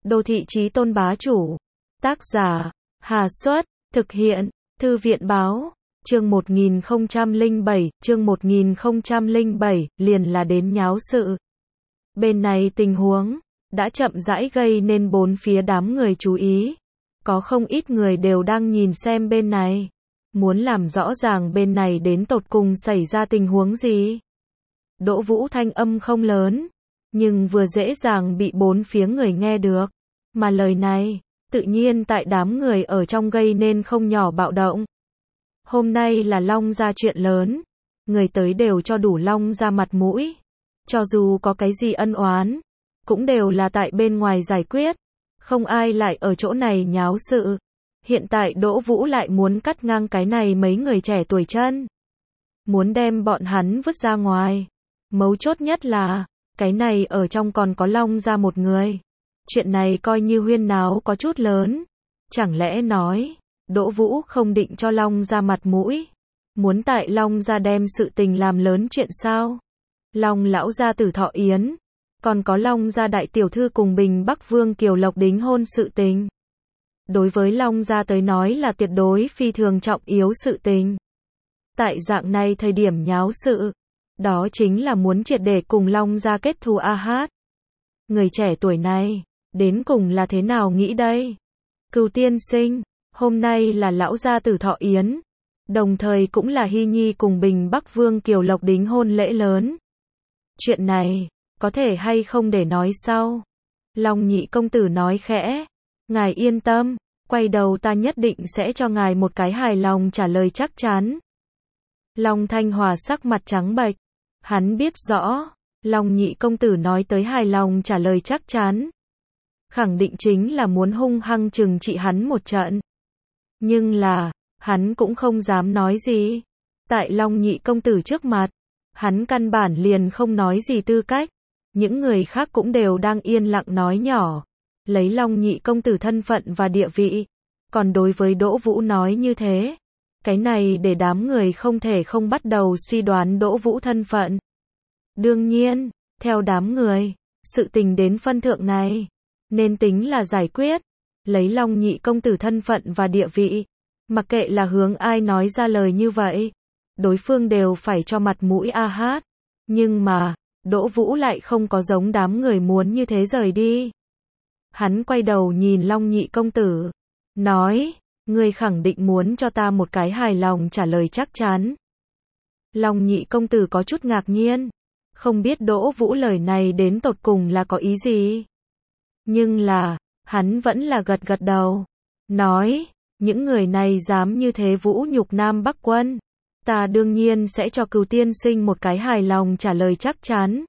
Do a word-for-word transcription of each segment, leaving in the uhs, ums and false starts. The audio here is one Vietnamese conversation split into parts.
Đô thị chí tôn bá chủ. Tác giả, Hà Xuất, thực hiện, Thư viện báo, chương một nghìn không trăm lẻ bảy, chương một nghìn không trăm lẻ bảy, liền là đến nháo sự. Bên này tình huống, đã chậm rãi gây nên bốn phía đám người chú ý. Có không ít người đều đang nhìn xem bên này. Muốn làm rõ ràng bên này đến tột cùng xảy ra tình huống gì. Đỗ Vũ thanh âm không lớn, nhưng vừa dễ dàng bị bốn phía người nghe được. Mà lời này, tự nhiên tại đám người ở trong gây nên không nhỏ bạo động. Hôm nay là Long Gia chuyện lớn, người tới đều cho đủ Long Gia mặt mũi. Cho dù có cái gì ân oán, cũng đều là tại bên ngoài giải quyết. Không ai lại ở chỗ này nháo sự. Hiện tại Đỗ Vũ lại muốn cắt ngang cái này mấy người trẻ tuổi chân. Muốn đem bọn hắn vứt ra ngoài. Mấu chốt nhất là, cái này ở trong còn có Long Gia một người. Chuyện này coi như huyên náo có chút lớn. Chẳng lẽ nói, Đỗ Vũ không định cho Long Gia mặt mũi. Muốn tại Long Gia đem sự tình làm lớn chuyện sao? Long lão gia tử thọ yến. Còn có Long Gia đại tiểu thư cùng Bình Bắc Vương Kiều Lộc đính hôn sự tình. Đối với Long Gia tới nói là tuyệt đối phi thường trọng yếu sự tình. Tại dạng này thời điểm nháo sự, đó chính là muốn triệt để cùng Long Gia kết thù a hát. Người trẻ tuổi này, đến cùng là thế nào nghĩ đây? Cửu tiên sinh, hôm nay là lão gia tử thọ yến, đồng thời cũng là Hy Nhi cùng Bình Bắc Vương Kiều Lộc đính hôn lễ lớn. Chuyện này, có thể hay không để nói sau? Long nhị công tử nói khẽ, ngài yên tâm, quay đầu ta nhất định sẽ cho ngài một cái hài lòng trả lời chắc chắn. Long Thanh Hòa sắc mặt trắng bệch, hắn biết rõ, Long nhị công tử nói tới hài lòng trả lời chắc chắn. Khẳng định chính là muốn hung hăng trừng trị hắn một trận. Nhưng là, hắn cũng không dám nói gì. Tại Long nhị công tử trước mặt, hắn căn bản liền không nói gì tư cách. Những người khác cũng đều đang yên lặng nói nhỏ. Lấy Long nhị công tử thân phận và địa vị. Còn đối với Đỗ Vũ nói như thế. Cái này để đám người không thể không bắt đầu suy đoán Đỗ Vũ thân phận. Đương nhiên, theo đám người, sự tình đến phân thượng này, nên tính là giải quyết. Lấy Long nhị công tử thân phận và địa vị. Mặc kệ là hướng ai nói ra lời như vậy. Đối phương đều phải cho mặt mũi a hát. Nhưng mà, Đỗ Vũ lại không có giống đám người muốn như thế rời đi. Hắn quay đầu nhìn Long nhị công tử. Nói, ngươi khẳng định muốn cho ta một cái hài lòng trả lời chắc chắn. Long nhị công tử có chút ngạc nhiên. Không biết Đỗ Vũ lời này đến tột cùng là có ý gì. Nhưng là, hắn vẫn là gật gật đầu. Nói, những người này dám như thế vũ nhục Nam Bắc Quân. Ta đương nhiên sẽ cho Cửu tiên sinh một cái hài lòng trả lời chắc chắn.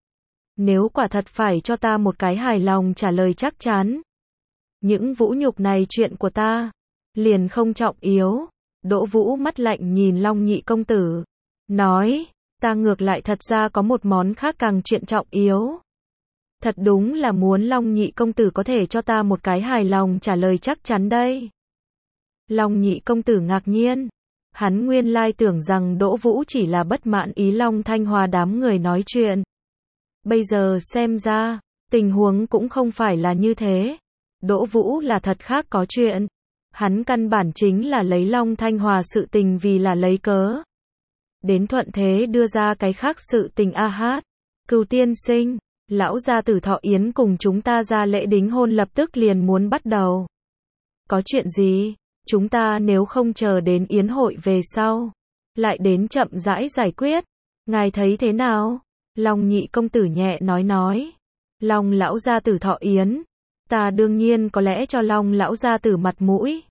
Nếu quả thật phải cho ta một cái hài lòng trả lời chắc chắn. Những vũ nhục này chuyện của ta, liền không trọng yếu. Đỗ Vũ mắt lạnh nhìn Long nhị công tử. Nói, ta ngược lại thật ra có một món khác càng chuyện trọng yếu. Thật đúng là muốn Long nhị công tử có thể cho ta một cái hài lòng trả lời chắc chắn đây. Long nhị công tử ngạc nhiên. Hắn nguyên lai tưởng rằng Đỗ Vũ chỉ là bất mãn ý Long Thanh Hòa đám người nói chuyện. Bây giờ xem ra, tình huống cũng không phải là như thế. Đỗ Vũ là thật khác có chuyện. Hắn căn bản chính là lấy Long Thanh Hòa sự tình vì là lấy cớ. Đến thuận thế đưa ra cái khác sự tình a hát. Cửu tiên sinh, lão gia tử thọ yến cùng chúng ta ra lễ đính hôn lập tức liền muốn bắt đầu. Có chuyện gì? Chúng ta nếu không chờ đến yến hội về sau, lại đến chậm rãi giải quyết. Ngài thấy thế nào? Long nhị công tử nhẹ nói nói. Long lão gia tử thọ yến. Ta đương nhiên có lẽ cho Long lão gia tử mặt mũi.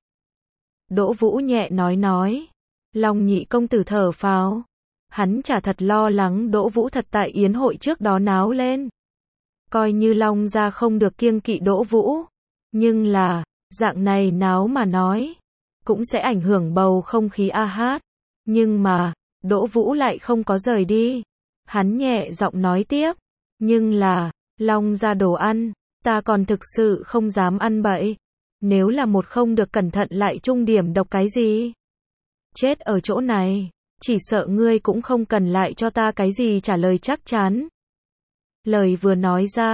Đỗ Vũ nhẹ nói nói. Long nhị công tử thở phào. Hắn chả thật lo lắng Đỗ Vũ thật tại yến hội trước đó náo lên. Coi như Long gia không được kiêng kỵ Đỗ Vũ. Nhưng là, dạng này náo mà nói, cũng sẽ ảnh hưởng bầu không khí a hát. Nhưng mà, Đỗ Vũ lại không có rời đi. Hắn nhẹ giọng nói tiếp. Nhưng là, Long gia đồ ăn, ta còn thực sự không dám ăn bậy. Nếu là một không được cẩn thận lại trung điểm độc cái gì. Chết ở chỗ này, chỉ sợ ngươi cũng không cần lại cho ta cái gì trả lời chắc chắn. Lời vừa nói ra,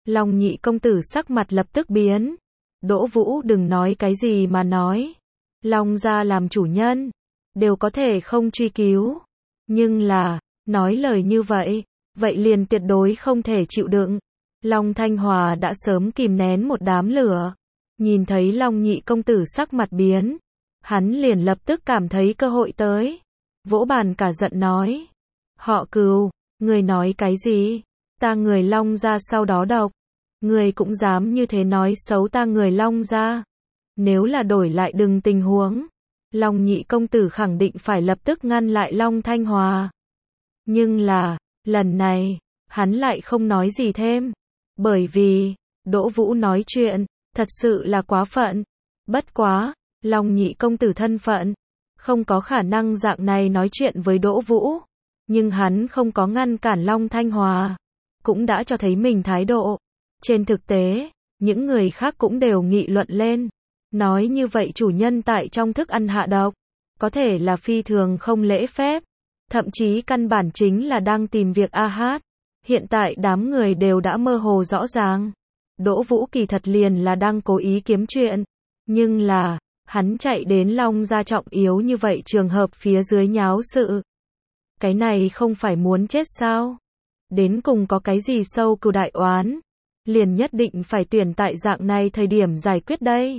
Long nhị công tử sắc mặt lập tức biến. Đỗ Vũ đừng nói cái gì mà nói. Long gia làm chủ nhân, đều có thể không truy cứu. Nhưng là, nói lời như vậy, vậy liền tuyệt đối không thể chịu đựng. Long Thanh Hòa đã sớm kìm nén một đám lửa. Nhìn thấy Long nhị công tử sắc mặt biến, hắn liền lập tức cảm thấy cơ hội tới. Vỗ bàn cả giận nói. Họ Cừu, người nói cái gì? Ta người Long gia sau đó độc. Người cũng dám như thế nói xấu ta người Long gia. Nếu là đổi lại đừng tình huống, Long nhị công tử khẳng định phải lập tức ngăn lại Long Thanh Hòa. Nhưng là, lần này, hắn lại không nói gì thêm. Bởi vì, Đỗ Vũ nói chuyện, thật sự là quá phận. Bất quá, Long nhị công tử thân phận, không có khả năng dạng này nói chuyện với Đỗ Vũ. Nhưng hắn không có ngăn cản Long Thanh Hòa, cũng đã cho thấy mình thái độ. Trên thực tế, những người khác cũng đều nghị luận lên. Nói như vậy chủ nhân tại trong thức ăn hạ độc, có thể là phi thường không lễ phép. Thậm chí căn bản chính là đang tìm việc a hát. Hiện tại đám người đều đã mơ hồ rõ ràng. Đỗ Vũ kỳ thật liền là đang cố ý kiếm chuyện. Nhưng là, hắn chạy đến Long gia trọng yếu như vậy trường hợp phía dưới nháo sự. Cái này không phải muốn chết sao? Đến cùng có cái gì sâu cừu đại oán? Liền nhất định phải tuyển tại dạng này thời điểm giải quyết đây.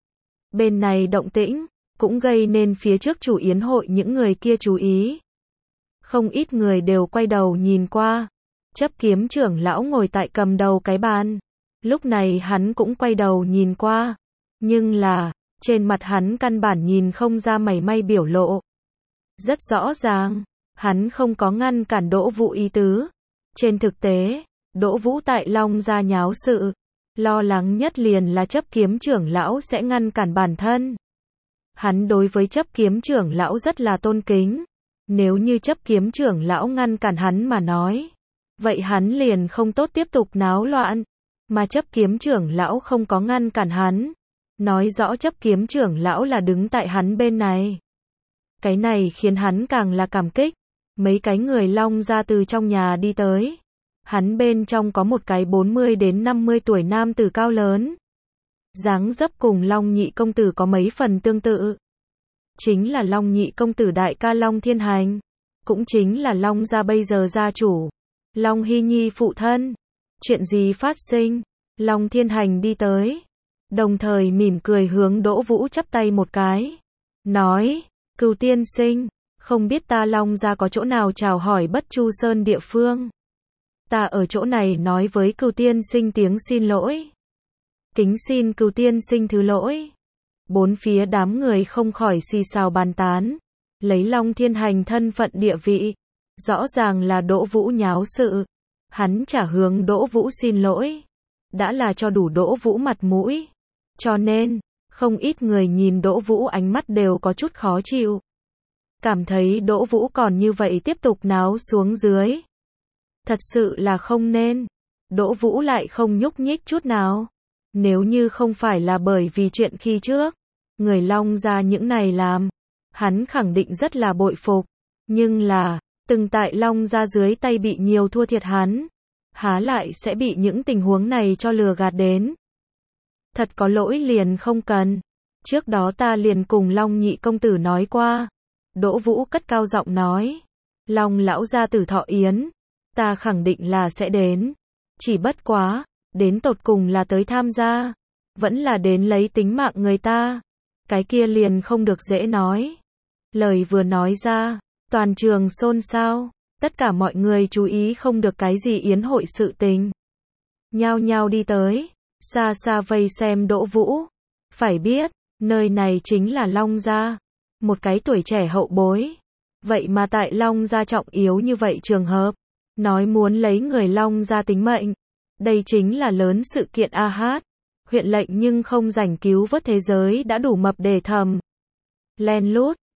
Bên này động tĩnh, cũng gây nên phía trước chủ yến hội những người kia chú ý. Không ít người đều quay đầu nhìn qua. Chấp kiếm trưởng lão ngồi tại cầm đầu cái bàn. Lúc này hắn cũng quay đầu nhìn qua. Nhưng là, trên mặt hắn căn bản nhìn không ra mảy may biểu lộ. Rất rõ ràng, hắn không có ngăn cản Đỗ Vũ ý tứ. Trên thực tế, Đỗ Vũ tại Long gia nháo sự, lo lắng nhất liền là chấp kiếm trưởng lão sẽ ngăn cản bản thân. Hắn đối với chấp kiếm trưởng lão rất là tôn kính. Nếu như chấp kiếm trưởng lão ngăn cản hắn mà nói, vậy hắn liền không tốt tiếp tục náo loạn. Mà chấp kiếm trưởng lão không có ngăn cản hắn, nói rõ chấp kiếm trưởng lão là đứng tại hắn bên này. Cái này khiến hắn càng là cảm kích. Mấy cái người Long gia từ trong nhà đi tới. Hắn bên trong có một cái bốn mươi đến năm mươi tuổi nam tử cao lớn. Dáng dấp cùng Long nhị công tử có mấy phần tương tự. Chính là Long nhị công tử đại ca Long Thiên Hành. Cũng chính là Long gia bây giờ gia chủ. Long Hy Nhi phụ thân. Chuyện gì phát sinh? Long Thiên Hành đi tới. Đồng thời mỉm cười hướng Đỗ Vũ chắp tay một cái. Nói, Cừu tiên sinh, không biết ta Long gia có chỗ nào chào hỏi Bất Chu Sơn địa phương. Ta ở chỗ này nói với Cừu tiên sinh tiếng xin lỗi. Kính xin Cừu tiên sinh thứ lỗi. Bốn phía đám người không khỏi xì xào bàn tán. Lấy Long Thiên Hành thân phận địa vị. Rõ ràng là Đỗ Vũ nháo sự. Hắn trả hướng Đỗ Vũ xin lỗi. Đã là cho đủ Đỗ Vũ mặt mũi. Cho nên, không ít người nhìn Đỗ Vũ ánh mắt đều có chút khó chịu. Cảm thấy Đỗ Vũ còn như vậy tiếp tục náo xuống dưới. Thật sự là không nên. Đỗ Vũ lại không nhúc nhích chút nào. Nếu như không phải là bởi vì chuyện khi trước, người Long gia những này làm, hắn khẳng định rất là bội phục. Nhưng là, từng tại Long gia dưới tay bị nhiều thua thiệt hắn, há lại sẽ bị những tình huống này cho lừa gạt đến. Thật có lỗi liền không cần. Trước đó ta liền cùng Long nhị công tử nói qua. Đỗ Vũ cất cao giọng nói. Long lão gia tử thọ yến, ta khẳng định là sẽ đến. Chỉ bất quá, đến tột cùng là tới tham gia, vẫn là đến lấy tính mạng người ta. Cái kia liền không được dễ nói. Lời vừa nói ra, toàn trường xôn xao. Tất cả mọi người chú ý không được cái gì yến hội sự tình. Nhao nhao đi tới, xa xa vây xem Đỗ Vũ. Phải biết, nơi này chính là Long gia. Một cái tuổi trẻ hậu bối. Vậy mà tại Long gia trọng yếu như vậy trường hợp, nói muốn lấy người Long gia tính mệnh. Đây chính là lớn sự kiện a hát. Huyện lệnh nhưng không rảnh cứu vớt thế giới đã đủ mập để thầm. Len lút,